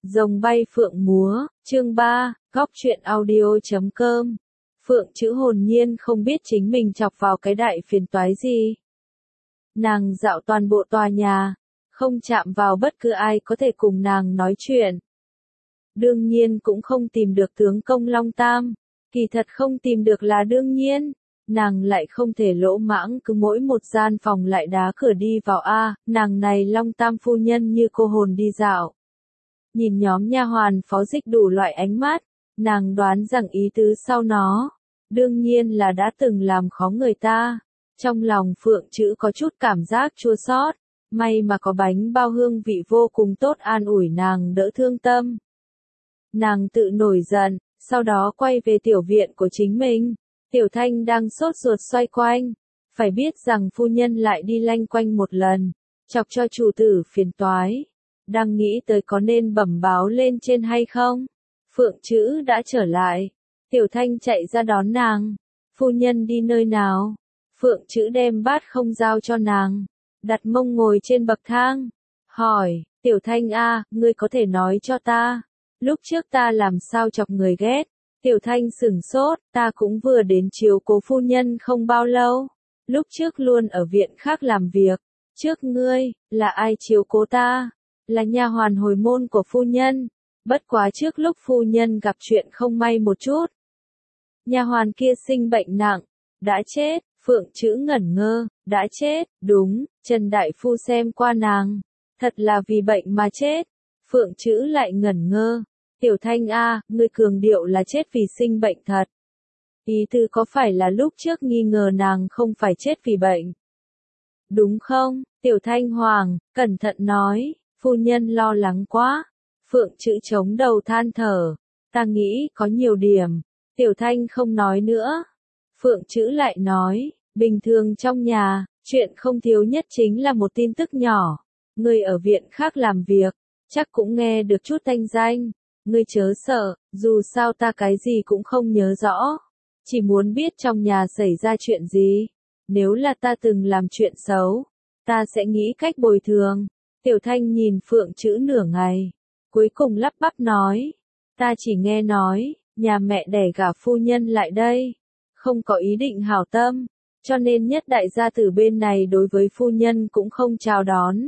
Rồng bay phượng múa, chương 3, góc truyện audio.com. Phượng chữ hồn nhiên không biết chính mình chọc vào cái đại phiền toái gì. Nàng dạo toàn bộ tòa nhà, không chạm vào bất cứ ai có thể cùng nàng nói chuyện. Đương nhiên cũng không tìm được tướng công Long Tam, kỳ thật không tìm được là đương nhiên. Nàng lại không thể lỗ mãng cứ mỗi một gian phòng lại đá cửa đi vào nàng này Long Tam phu nhân như cô hồn đi dạo. Nhìn nhóm nha hoàn phó dịch đủ loại ánh mắt, nàng đoán rằng ý tứ sau nó, đương nhiên là đã từng làm khó người ta. Trong lòng Phượng chữ có chút cảm giác chua xót, may mà có bánh bao hương vị vô cùng tốt an ủi nàng đỡ thương tâm. Nàng tự nổi giận, sau đó quay về tiểu viện của chính mình. Tiểu Thanh đang sốt ruột xoay quanh, phải biết rằng phu nhân lại đi lanh quanh một lần, chọc cho chủ tử phiền toái. Đang nghĩ tới có nên bẩm báo lên trên hay không. Phượng chữ đã trở lại. Tiểu Thanh chạy ra đón nàng. Phu nhân đi nơi nào? Phượng chữ đem bát không giao cho nàng, đặt mông ngồi trên bậc thang. Hỏi, Tiểu Thanh ngươi có thể nói cho ta, lúc trước ta làm sao chọc người ghét? Tiểu Thanh sửng sốt, ta cũng vừa đến chiếu cố phu nhân không bao lâu. Lúc trước luôn ở viện khác làm việc. Trước ngươi, là ai chiếu cố ta? Là nha hoàn hồi môn của phu nhân. Bất quá trước lúc phu nhân gặp chuyện không may một chút. Nha hoàn kia sinh bệnh nặng, đã chết. Phượng chữ ngẩn ngơ, đã chết, đúng, Trần Đại Phu xem qua nàng. Thật là vì bệnh mà chết. Phượng chữ lại ngẩn ngơ. Tiểu Thanh ngươi cường điệu là chết vì sinh bệnh thật. Ý tư có phải là lúc trước nghi ngờ nàng không phải chết vì bệnh? Đúng không? Tiểu Thanh hoàng, cẩn thận nói, phu nhân lo lắng quá. Phượng chữ chống đầu than thở, ta nghĩ có nhiều điểm. Tiểu Thanh không nói nữa. Phượng chữ lại nói, bình thường trong nhà, chuyện không thiếu nhất chính là một tin tức nhỏ. Người ở viện khác làm việc, chắc cũng nghe được chút thanh danh. Ngươi chớ sợ, dù sao ta cái gì cũng không nhớ rõ. Chỉ muốn biết trong nhà xảy ra chuyện gì. Nếu là ta từng làm chuyện xấu, ta sẽ nghĩ cách bồi thường. Tiểu Thanh nhìn Phượng chữ nửa ngày, cuối cùng lắp bắp nói. Ta chỉ nghe nói, nhà mẹ đẻ gả phu nhân lại đây. Không có ý định hảo tâm, cho nên nhất đại gia tử bên này đối với phu nhân cũng không chào đón.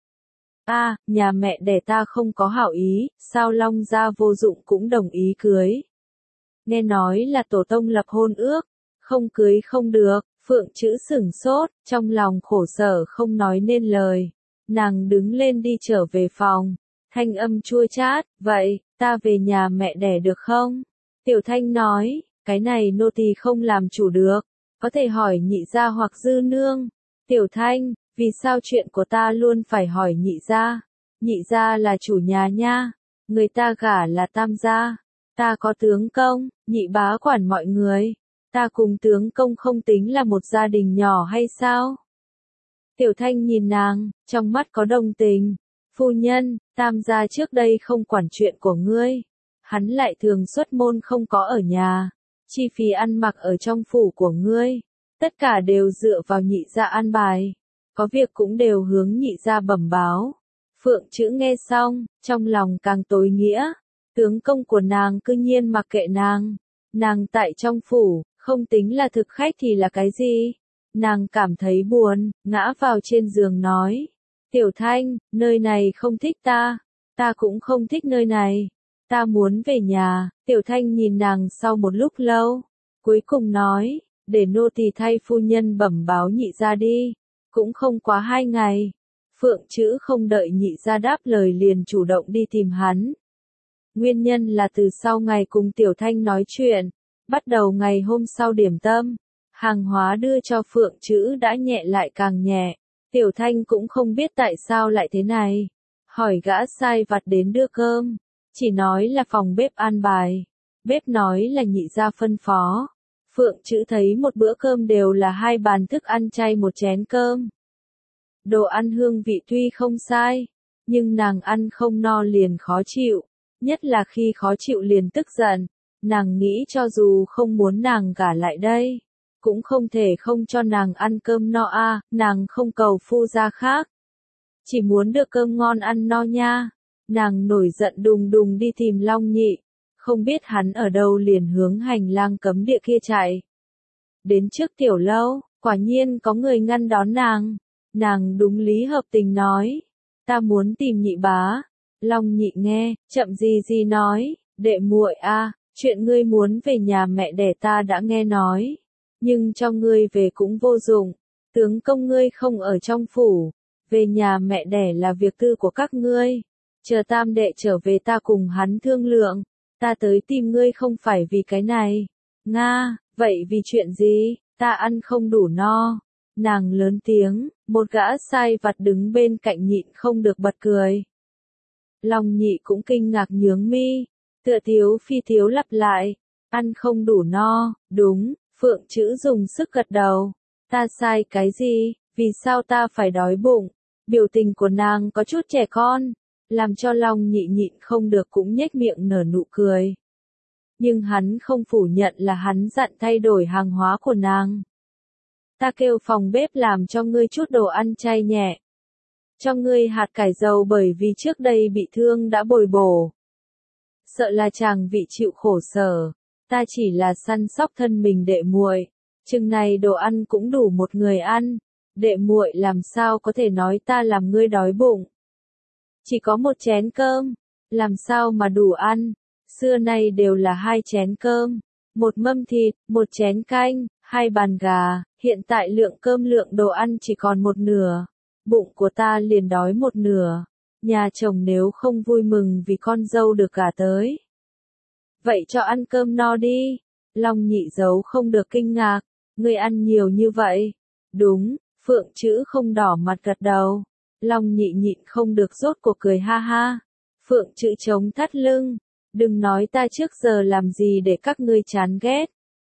Nhà mẹ đẻ ta không có hảo ý, sao Long gia vô dụng cũng đồng ý cưới. Nghe nói là tổ tông lập hôn ước, không cưới không được. Phượng chữ sửng sốt, trong lòng khổ sở không nói nên lời. Nàng đứng lên đi trở về phòng, thanh âm chua chát, vậy, ta về nhà mẹ đẻ được không? Tiểu Thanh nói, cái này nô tỳ không làm chủ được, có thể hỏi nhị gia hoặc dư nương. Tiểu Thanh, vì sao chuyện của ta luôn phải hỏi nhị gia? Nhị gia là chủ nhà nha, người ta gả là tam gia. Ta có tướng công, nhị bá quản mọi người. Ta cùng tướng công không tính là một gia đình nhỏ hay sao? Tiểu Thanh nhìn nàng, trong mắt có đồng tình. Phu nhân, tam gia trước đây không quản chuyện của ngươi. Hắn lại thường xuất môn không có ở nhà. Chi phí ăn mặc ở trong phủ của ngươi. Tất cả đều dựa vào nhị gia an bài. Có việc cũng đều hướng nhị gia bẩm báo. Phượng chữ nghe xong, trong lòng càng tối nghĩa. Tướng công của nàng cư nhiên mặc kệ nàng. Nàng tại trong phủ, không tính là thực khách thì là cái gì? Nàng cảm thấy buồn, ngã vào trên giường nói. Tiểu Thanh, nơi này không thích ta. Ta cũng không thích nơi này. Ta muốn về nhà. Tiểu Thanh nhìn nàng sau một lúc lâu. Cuối cùng nói, để nô tỳ thay phu nhân bẩm báo nhị gia đi. Cũng không quá 2 ngày. Phượng chữ không đợi nhị gia đáp lời liền chủ động đi tìm hắn. Nguyên nhân là từ sau ngày cùng Tiểu Thanh nói chuyện, bắt đầu ngày hôm sau điểm tâm, hàng hóa đưa cho Phượng chữ đã nhẹ lại càng nhẹ. Tiểu Thanh cũng không biết tại sao lại thế này. Hỏi gã sai vặt đến đưa cơm, chỉ nói là phòng bếp an bài. Bếp nói là nhị gia phân phó. Phượng chữ thấy một bữa cơm đều là 2 bàn thức ăn chay một chén cơm. Đồ ăn hương vị tuy không sai, nhưng nàng ăn không no liền khó chịu. Nhất là khi khó chịu liền tức giận. Nàng nghĩ cho dù không muốn nàng gả lại đây, cũng không thể không cho nàng ăn cơm no nàng không cầu phu gia khác. Chỉ muốn được cơm ngon ăn no nha. Nàng nổi giận đùng đùng đi tìm Long Nhị, không biết hắn ở đâu liền hướng hành lang cấm địa kia chạy. Đến trước tiểu lâu, quả nhiên có người ngăn đón nàng. Nàng đúng lý hợp tình nói, ta muốn tìm Nhị bá. Long Nhị nghe, chậm gì gì nói, đệ muội a, chuyện ngươi muốn về nhà mẹ đẻ ta đã nghe nói, nhưng cho ngươi về cũng vô dụng, tướng công ngươi không ở trong phủ, về nhà mẹ đẻ là việc tư của các ngươi, chờ tam đệ trở về ta cùng hắn thương lượng, ta tới tìm ngươi không phải vì cái này. Nga, vậy vì chuyện gì, ta ăn không đủ no. Nàng lớn tiếng, một gã sai vặt đứng bên cạnh nhịn không được bật cười. Long Nhị cũng kinh ngạc nhướng mi, tựa thiếu phi thiếu lặp lại, ăn không đủ no, đúng, Phượng Chữ dùng sức gật đầu, ta sai cái gì, vì sao ta phải đói bụng, biểu tình của nàng có chút trẻ con, làm cho Long Nhị nhịn không được cũng nhếch miệng nở nụ cười. Nhưng hắn không phủ nhận là hắn dặn thay đổi hàng hóa của nàng. Ta kêu phòng bếp làm cho ngươi chút đồ ăn chay nhẹ. Cho ngươi hạt cải dầu bởi vì trước đây bị thương đã bồi bổ. Sợ là chàng vị chịu khổ sở, ta chỉ là săn sóc thân mình đệ muội, chừng này đồ ăn cũng đủ một người ăn, đệ muội làm sao có thể nói ta làm ngươi đói bụng. Chỉ có một chén cơm, làm sao mà đủ ăn, xưa nay đều là 2 chén cơm, một mâm thịt, một chén canh, 2 bàn gà, hiện tại lượng cơm lượng đồ ăn chỉ còn một nửa, bụng của ta liền đói một nửa, nhà chồng nếu không vui mừng vì con dâu được gả tới. Vậy cho ăn cơm no đi, Long Nhị giấu không được kinh ngạc, ngươi ăn nhiều như vậy, đúng, Phượng Chữ không đỏ mặt gật đầu, Long Nhị nhịn không được rốt cuộc cười ha ha, Phượng Chữ chống thắt lưng, đừng nói ta trước giờ làm gì để các ngươi chán ghét.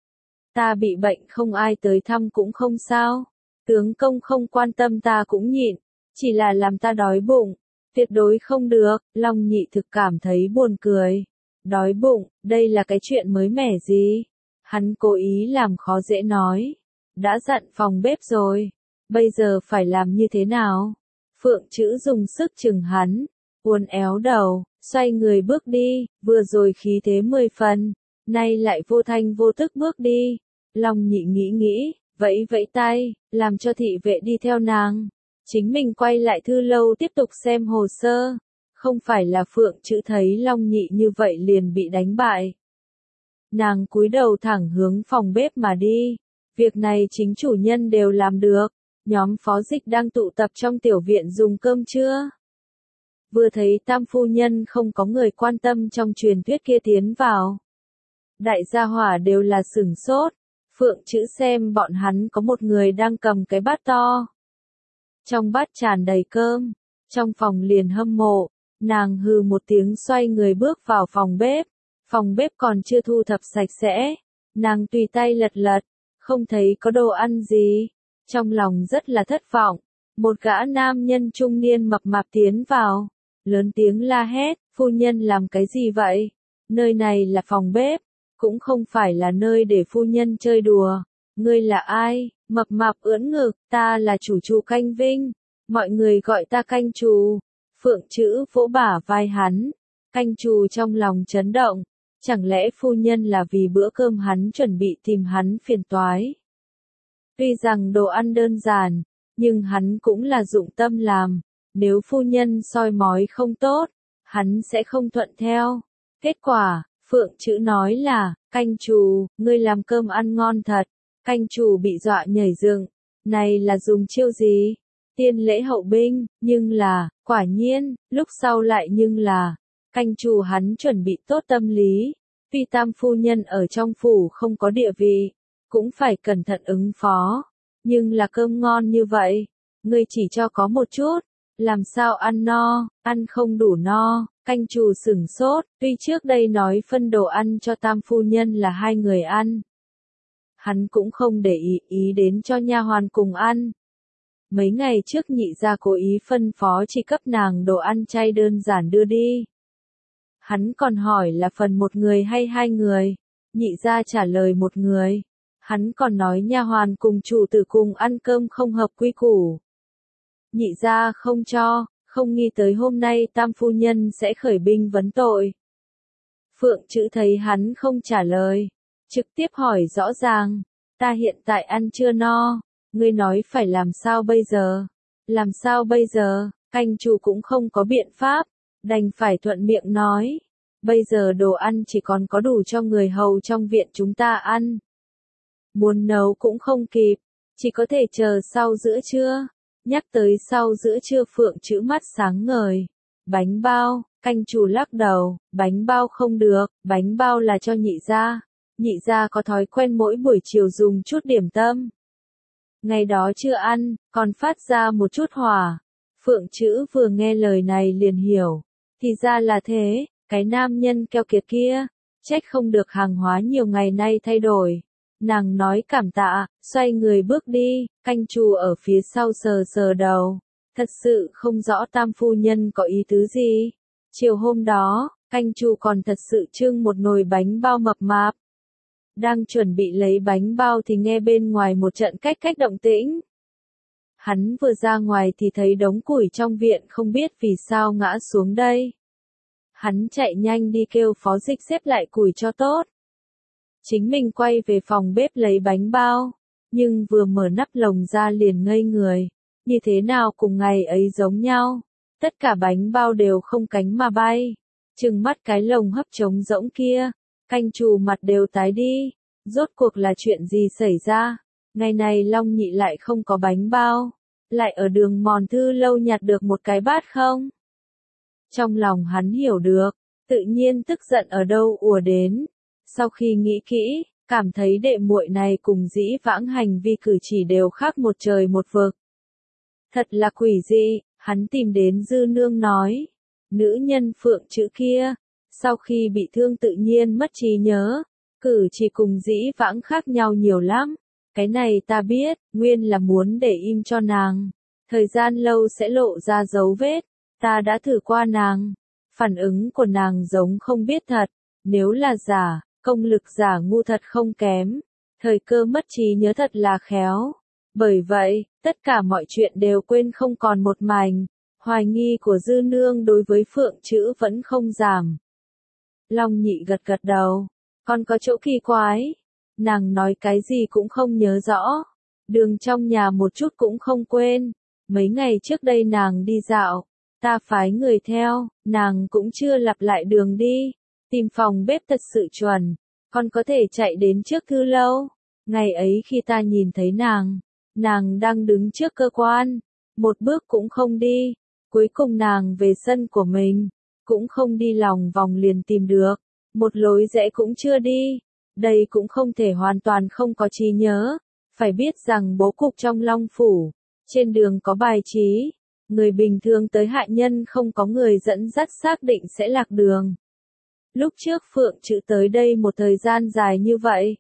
Ta bị bệnh không ai tới thăm cũng không sao, tướng công không quan tâm ta cũng nhịn, chỉ là làm ta đói bụng, tuyệt đối không được, Long Nhị thực cảm thấy buồn cười. Đói bụng, đây là cái chuyện mới mẻ gì? Hắn cố ý làm khó dễ nói. Đã dặn phòng bếp rồi, bây giờ phải làm như thế nào? Phượng Chữ dùng sức chừng hắn, uốn éo đầu, xoay người bước đi, vừa rồi khí thế 10 phần, nay lại vô thanh vô tức bước đi. Long Nhị nghĩ, vẫy vẫy tay, làm cho thị vệ đi theo nàng. Chính mình quay lại thư lâu tiếp tục xem hồ sơ. Không phải là Phượng Chữ thấy Long Nhị như vậy liền bị đánh bại. Nàng cúi đầu thẳng hướng phòng bếp mà đi. Việc này chính chủ nhân đều làm được. Nhóm phó dịch đang tụ tập trong tiểu viện dùng cơm trưa. Vừa thấy tam phu nhân không có người quan tâm trong truyền thuyết kia tiến vào. Đại gia hỏa đều là sửng sốt. Phượng Chữ xem bọn hắn có một người đang cầm cái bát to. Trong bát tràn đầy cơm. Trong phòng liền hâm mộ. Nàng hừ một tiếng xoay người bước vào phòng bếp. Phòng bếp còn chưa thu thập sạch sẽ. Nàng tùy tay lật lật. Không thấy có đồ ăn gì. Trong lòng rất là thất vọng. Một gã nam nhân trung niên mập mạp tiến vào. Lớn tiếng la hét. Phu nhân làm cái gì vậy? Nơi này là phòng bếp. Cũng không phải là nơi để phu nhân chơi đùa. Ngươi là ai? Mập mạp ưỡn ngực. Ta là chủ Canh Vinh. Mọi người gọi ta Canh Trù. Phượng Chữ vỗ bả vai hắn, Canh Trù trong lòng chấn động, chẳng lẽ phu nhân là vì bữa cơm hắn chuẩn bị tìm hắn phiền toái. Tuy rằng đồ ăn đơn giản, nhưng hắn cũng là dụng tâm làm, nếu phu nhân soi mói không tốt, hắn sẽ không thuận theo. Kết quả, Phượng Chữ nói là, Canh Trù, ngươi làm cơm ăn ngon thật, Canh Trù bị dọa nhảy dựng, này là dùng chiêu gì? Tiên lễ hậu binh, nhưng là, quả nhiên, lúc sau lại nhưng là, Canh Trù hắn chuẩn bị tốt tâm lý, tuy tam phu nhân ở trong phủ không có địa vị, cũng phải cẩn thận ứng phó, nhưng là cơm ngon như vậy, ngươi chỉ cho có một chút, làm sao ăn no, ăn không đủ no, Canh Trù sửng sốt, tuy trước đây nói phân đồ ăn cho tam phu nhân là 2 người ăn. Hắn cũng không để ý đến cho nha hoàn cùng ăn. Mấy ngày trước nhị gia cố ý phân phó chỉ cấp nàng đồ ăn chay đơn giản đưa đi. Hắn còn hỏi là phần 1 người hay 2 người. Nhị gia trả lời 1 người. Hắn còn nói nha hoàn cùng chủ tử cùng ăn cơm không hợp quy củ. Nhị gia không cho, không nghĩ tới hôm nay Tam phu nhân sẽ khởi binh vấn tội. Phượng Chữ thấy hắn không trả lời, trực tiếp hỏi rõ ràng, ta hiện tại ăn chưa no, ngươi nói phải làm sao bây giờ? Làm sao bây giờ? Canh chủ cũng không có biện pháp, đành phải thuận miệng nói, bây giờ đồ ăn chỉ còn có đủ cho người hầu trong viện chúng ta ăn. Muốn nấu cũng không kịp, chỉ có thể chờ sau giữa trưa. Nhắc tới sau giữa trưa Phượng Chữ mắt sáng ngời. Bánh bao, canh chủ lắc đầu, bánh bao không được, bánh bao là cho nhị gia. Nhị gia có thói quen mỗi buổi chiều dùng chút điểm tâm. Ngày đó chưa ăn, còn phát ra một chút hỏa. Phượng Chữ vừa nghe lời này liền hiểu. Thì ra là thế, cái nam nhân keo kiệt kia, trách không được hàng hóa nhiều ngày nay thay đổi. Nàng nói cảm tạ, xoay người bước đi, canh chủ ở phía sau sờ sờ đầu. Thật sự không rõ Tam phu nhân có ý tứ gì. Chiều hôm đó, canh chủ còn thật sự trưng một nồi bánh bao mập mạp. Đang chuẩn bị lấy bánh bao thì nghe bên ngoài một trận cách cách động tĩnh. Hắn vừa ra ngoài thì thấy đống củi trong viện không biết vì sao ngã xuống đây. Hắn chạy nhanh đi kêu phó dịch xếp lại củi cho tốt. Chính mình quay về phòng bếp lấy bánh bao, nhưng vừa mở nắp lồng ra liền ngây người. Như thế nào cùng ngày ấy giống nhau, tất cả bánh bao đều không cánh mà bay. Trừng mắt cái lồng hấp trống rỗng kia, canh chủ mặt đều tái đi. Rốt cuộc là chuyện gì xảy ra? Ngày này Long Nhị lại không có bánh bao, lại ở đường mòn Thư Lâu nhặt được một cái bát không? Trong lòng hắn hiểu được, tự nhiên tức giận ở đâu ùa đến. Sau khi nghĩ kỹ, cảm thấy đệ muội này cùng dĩ vãng hành vi cử chỉ đều khác một trời một vực. Thật là quỷ dị, hắn tìm đến Dư Nương nói. Nữ nhân Phượng Chữ kia, sau khi bị thương tự nhiên mất trí nhớ, cử chỉ cùng dĩ vãng khác nhau nhiều lắm. Cái này ta biết, nguyên là muốn để im cho nàng. Thời gian lâu sẽ lộ ra dấu vết, ta đã thử qua nàng. Phản ứng của nàng giống không biết thật, nếu là giả, công lực giả ngu thật không kém. Thời cơ mất trí nhớ thật là khéo. Bởi vậy, tất cả mọi chuyện đều quên không còn một mảnh. Hoài nghi của Dư Nương đối với Phượng Chữ vẫn không giảm. Long Nhị gật gật đầu. Còn có chỗ kỳ quái. Nàng nói cái gì cũng không nhớ rõ. Đường trong nhà một chút cũng không quên. Mấy ngày trước đây nàng đi dạo. Ta phái người theo, nàng cũng chưa lặp lại đường đi. Tìm phòng bếp thật sự chuẩn. Còn có thể chạy đến trước Thư Lâu. Ngày ấy khi ta nhìn thấy nàng đang đứng trước cơ quan. Một bước cũng không đi. Cuối cùng nàng về sân của mình. Cũng không đi lòng vòng liền tìm được. Một lối rẽ cũng chưa đi. Đây cũng không thể hoàn toàn không có trí nhớ. Phải biết rằng bố cục trong Long Phủ. Trên đường có bài trí. Người bình thường tới hạ nhân không có người dẫn dắt xác định sẽ lạc đường. Lúc trước Phượng Chữ tới đây một thời gian dài như vậy.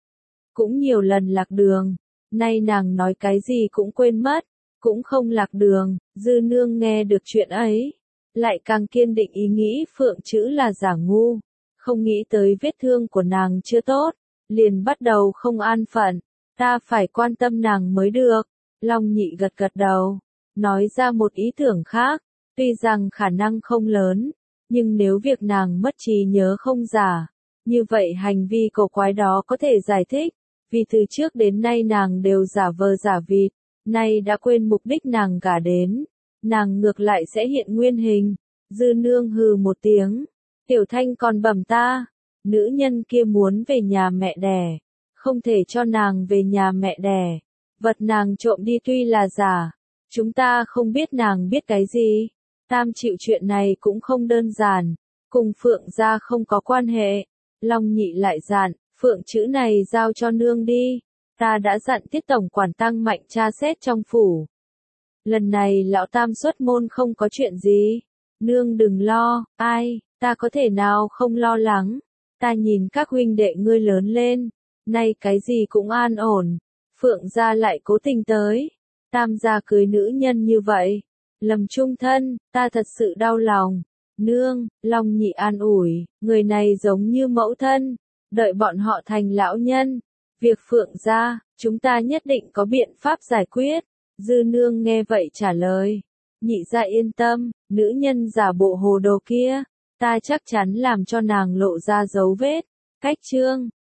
Cũng nhiều lần lạc đường. Nay nàng nói cái gì cũng quên mất. Cũng không lạc đường. Dư Nương nghe được chuyện ấy. Lại càng kiên định ý nghĩ Phượng Chữ là giả ngu. Không nghĩ tới vết thương của nàng chưa tốt. Liền bắt đầu không an phận. Ta phải quan tâm nàng mới được. Long Nhị gật gật đầu. Nói ra một ý tưởng khác. Tuy rằng khả năng không lớn. Nhưng nếu việc nàng mất trí nhớ không giả. Như vậy hành vi cổ quái đó có thể giải thích. Vì từ trước đến nay nàng đều giả vờ giả vịt. Nay đã quên mục đích nàng gả đến. Nàng ngược lại sẽ hiện nguyên hình. Dư Nương hừ một tiếng. Tiểu Thanh còn bẩm ta. Nữ nhân kia muốn về nhà mẹ đẻ. Không thể cho nàng về nhà mẹ đẻ. Vật nàng trộm đi tuy là giả. Chúng ta không biết nàng biết cái gì. Tam chịu chuyện này cũng không đơn giản. Cùng Phượng gia không có quan hệ. Long Nhị lại dặn. Phượng Chữ này giao cho nương đi. Ta đã dặn Tiết tổng quản tăng mạnh tra xét trong phủ. Lần này lão Tam xuất môn không có chuyện gì. Nương đừng lo, ai, ta có thể nào không lo lắng. Ta nhìn các huynh đệ ngươi lớn lên. Nay cái gì cũng an ổn. Phượng gia lại cố tình tới. Tam gia cưới nữ nhân như vậy. Lầm chung thân, ta thật sự đau lòng. Nương, Long Nhị an ủi, người này giống như mẫu thân. Đợi bọn họ thành lão nhân. Việc Phượng gia, chúng ta nhất định có biện pháp giải quyết. Dư Nương nghe vậy trả lời. Nhị gia yên tâm, nữ nhân giả bộ hồ đồ kia, ta chắc chắn làm cho nàng lộ ra dấu vết. Cách chương